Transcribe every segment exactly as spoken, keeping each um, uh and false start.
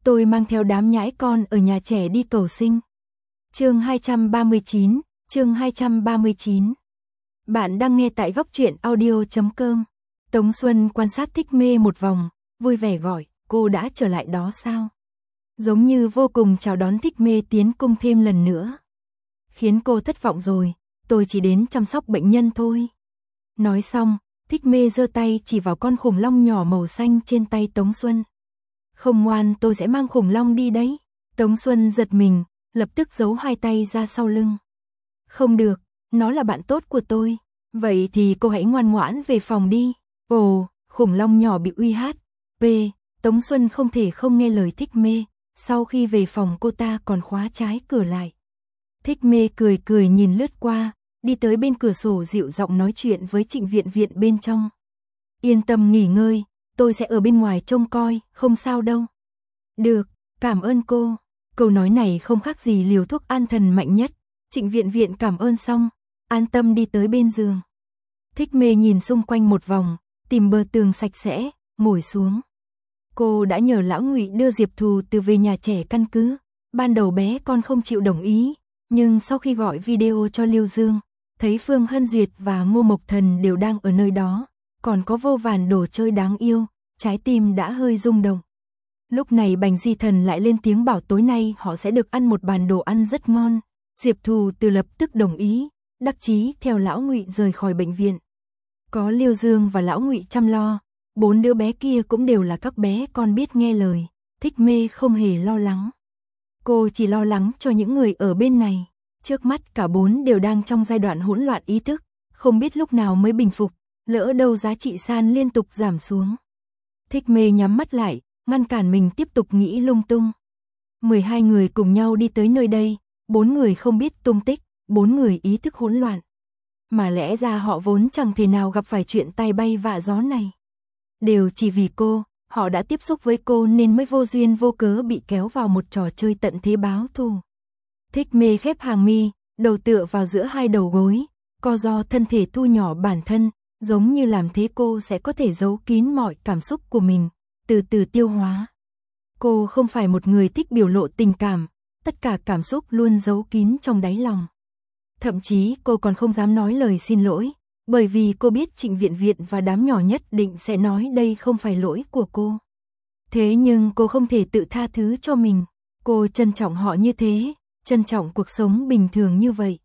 tôi mang theo đám nhãi con ở nhà trẻ đi cầu sinh. Chương hai trăm ba mươi chín, chương hai trăm ba mươi chín. Bạn đang nghe tại góc truyện audio chấm com. Tống Xuân quan sát Thích Mê một vòng, vui vẻ gọi, cô đã trở lại đó sao? Giống như vô cùng chào đón Thích Mê tiến cung thêm lần nữa. Khiến cô thất vọng rồi, tôi chỉ đến chăm sóc bệnh nhân thôi. Nói xong, Thích Mê giơ tay chỉ vào con khủng long nhỏ màu xanh trên tay Tống Xuân. Không ngoan tôi sẽ mang khủng long đi đấy. Tống Xuân giật mình, lập tức giấu hai tay ra sau lưng. Không được, nó là bạn tốt của tôi. Vậy thì cô hãy ngoan ngoãn về phòng đi. Ồ, khủng long nhỏ bị uy hát. P. Tống Xuân không thể không nghe lời Thích Mê. Sau khi về phòng cô ta còn khóa trái cửa lại. Thích Mê cười cười nhìn lướt qua, đi tới bên cửa sổ dịu giọng nói chuyện với Trịnh Viện Viện bên trong. Yên tâm nghỉ ngơi, tôi sẽ ở bên ngoài trông coi, không sao đâu. Được, cảm ơn cô. Câu nói này không khác gì liều thuốc an thần mạnh nhất. Trịnh Viện Viện cảm ơn xong, an tâm đi tới bên giường. Thích Mê nhìn xung quanh một vòng, tìm bờ tường sạch sẽ, ngồi xuống. Cô đã nhờ Lão Ngụy đưa Diệp Thù từ về nhà trẻ căn cứ. Ban đầu bé con không chịu đồng ý, nhưng sau khi gọi video cho Liêu Dương, thấy Phương Hân Duyệt và Ngô Mộc Thần đều đang ở nơi đó, còn có vô vàn đồ chơi đáng yêu, trái tim đã hơi rung động. Lúc này Bành Di Thần lại lên tiếng bảo tối nay họ sẽ được ăn một bàn đồ ăn rất ngon. Diệp Thù từ lập tức đồng ý, đắc chí theo Lão Ngụy rời khỏi bệnh viện. Có Liêu Dương và Lão Ngụy chăm lo, bốn đứa bé kia cũng đều là các bé con biết nghe lời. Thích Mê không hề lo lắng. Cô chỉ lo lắng cho những người ở bên này. Trước mắt cả bốn đều đang trong giai đoạn hỗn loạn ý thức, không biết lúc nào mới bình phục, lỡ đâu giá trị san liên tục giảm xuống. Thích Mê nhắm mắt lại, ngăn cản mình tiếp tục nghĩ lung tung. mười hai người cùng nhau đi tới nơi đây, bốn người không biết tung tích, bốn người ý thức hỗn loạn. Mà lẽ ra họ vốn chẳng thể nào gặp phải chuyện tay bay vạ gió này. Đều chỉ vì cô, họ đã tiếp xúc với cô nên mới vô duyên vô cớ bị kéo vào một trò chơi tận thế báo thù. Thích Mê khép hàng mi, đầu tựa vào giữa hai đầu gối, co do thân thể thu nhỏ bản thân, giống như làm thế cô sẽ có thể giấu kín mọi cảm xúc của mình, từ từ tiêu hóa. Cô không phải một người thích biểu lộ tình cảm, tất cả cảm xúc luôn giấu kín trong đáy lòng. Thậm chí cô còn không dám nói lời xin lỗi, bởi vì cô biết Trịnh Viện Viện và đám nhỏ nhất định sẽ nói đây không phải lỗi của cô. Thế nhưng cô không thể tự tha thứ cho mình, cô trân trọng họ như thế, trân trọng cuộc sống bình thường như vậy.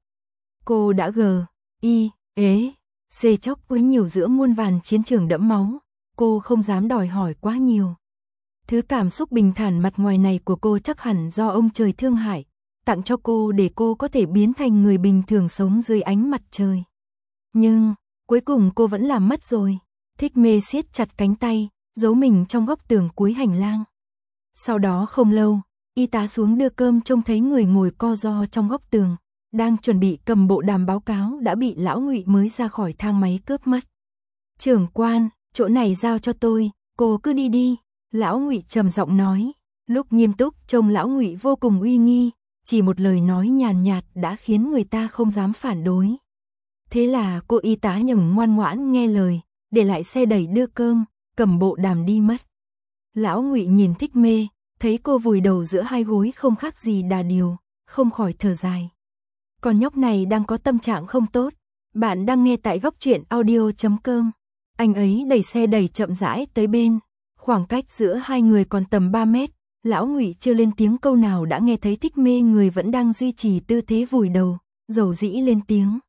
Cô đã gờ, y, ế, xê chóc với nhiều giữa muôn vàn chiến trường đẫm máu, cô không dám đòi hỏi quá nhiều. Thứ cảm xúc bình thản mặt ngoài này của cô chắc hẳn do ông trời thương hại, tặng cho cô để cô có thể biến thành người bình thường sống dưới ánh mặt trời. Nhưng, cuối cùng cô vẫn làm mất rồi. Thích Mê siết chặt cánh tay, giấu mình trong góc tường cuối hành lang. Sau đó không lâu, y tá xuống đưa cơm trông thấy người ngồi co ro trong góc tường, đang chuẩn bị cầm bộ đàm báo cáo đã bị Lão Ngụy mới ra khỏi thang máy cướp mất. Trưởng quan, chỗ này giao cho tôi, cô cứ đi đi. Lão Ngụy trầm giọng nói, lúc nghiêm túc trông Lão Ngụy vô cùng uy nghi, chỉ một lời nói nhàn nhạt đã khiến người ta không dám phản đối. Thế là cô y tá nhầm ngoan ngoãn nghe lời, để lại xe đẩy đưa cơm, cầm bộ đàm đi mất. Lão Ngụy nhìn Thích Mê, thấy cô vùi đầu giữa hai gối không khác gì đà điểu, không khỏi thở dài. Con nhóc này đang có tâm trạng không tốt. Bạn đang nghe tại góc truyện audio chấm com. Anh ấy đẩy xe đẩy chậm rãi tới bên. Khoảng cách giữa hai người còn tầm ba mét. Lão Ngụy chưa lên tiếng câu nào đã nghe thấy Thích Mê người vẫn đang duy trì tư thế vùi đầu, dầu dĩ lên tiếng.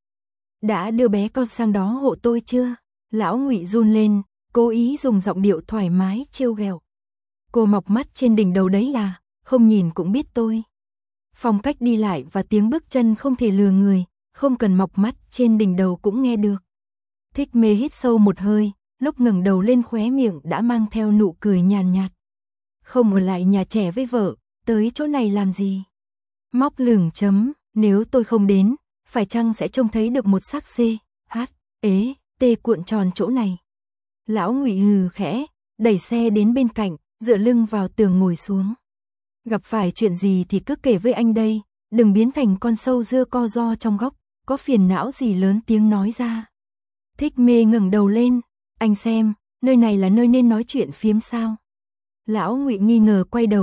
Đã đưa bé con sang đó hộ tôi chưa? Lão Ngụy run lên, cố ý dùng giọng điệu thoải mái trêu ghẹo. Cô mọc mắt trên đỉnh đầu đấy à, không nhìn cũng biết tôi. Phong cách đi lại và tiếng bước chân không thể lừa người, không cần mọc mắt trên đỉnh đầu cũng nghe được. Thích Mê hít sâu một hơi, lúc ngẩng đầu lên khóe miệng đã mang theo nụ cười nhàn nhạt. Không ở lại nhà trẻ với vợ, tới chỗ này làm gì? Móc lửng chấm, nếu tôi không đến, phải chăng sẽ trông thấy được một xác C, H, ế, T cuộn tròn chỗ này. Lão Ngụy hừ khẽ, đẩy xe đến bên cạnh, dựa lưng vào tường ngồi xuống. Gặp phải chuyện gì thì cứ kể với anh đây, đừng biến thành con sâu dưa co ro trong góc, có phiền não gì lớn tiếng nói ra. Thích Mê ngẩng đầu lên, anh xem, nơi này là nơi nên nói chuyện phiếm sao? Lão Ngụy nghi ngờ quay đầu,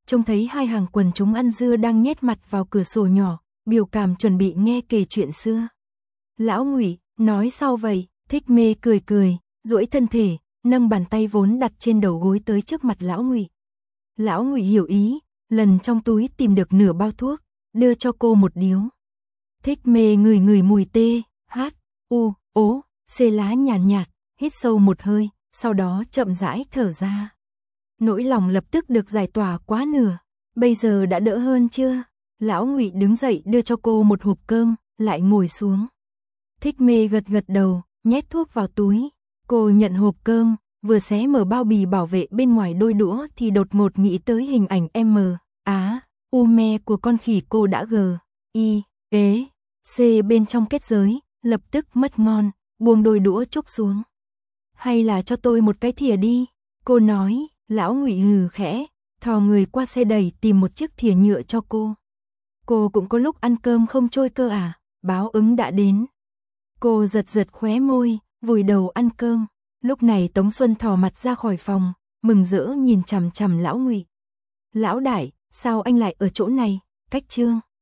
trông thấy hai hàng quần chúng ăn dưa đang nhét mặt vào cửa sổ nhỏ, biểu cảm chuẩn bị nghe kể chuyện xưa. Lão Ngụy, nói sao vậy? Thích Mê cười cười, duỗi thân thể, nâng bàn tay vốn đặt trên đầu gối tới trước mặt Lão Ngụy. Lão Ngụy hiểu ý, lần trong túi tìm được nửa bao thuốc, đưa cho cô một điếu. Thích Mê ngửi ngửi mùi tê, hát, u, ố, xê lá nhàn nhạt, nhạt, hít sâu một hơi, sau đó chậm rãi thở ra. Nỗi lòng lập tức được giải tỏa quá nửa. Bây giờ đã đỡ hơn chưa? Lão Ngụy đứng dậy đưa cho cô một hộp cơm, lại ngồi xuống. Thích Mê gật gật đầu, nhét thuốc vào túi. Cô nhận hộp cơm, vừa xé mở bao bì bảo vệ bên ngoài đôi đũa thì đột ngột nghĩ tới hình ảnh M, Á, U me của con khỉ cô đã G, I, ế, C bên trong kết giới, lập tức mất ngon, buông đôi đũa chúc xuống. Hay là cho tôi một cái thìa đi, cô nói. Lão Ngụy hừ khẽ, thò người qua xe đẩy tìm một chiếc thìa nhựa cho cô. Cô cũng có lúc ăn cơm không trôi cơ à, báo ứng đã đến. Cô giật giật khóe môi, vùi đầu ăn cơm. Lúc này Tống Xuân thò mặt ra khỏi phòng, mừng rỡ nhìn chằm chằm Lão Ngụy. Lão đại, sao anh lại ở chỗ này? Cách Trương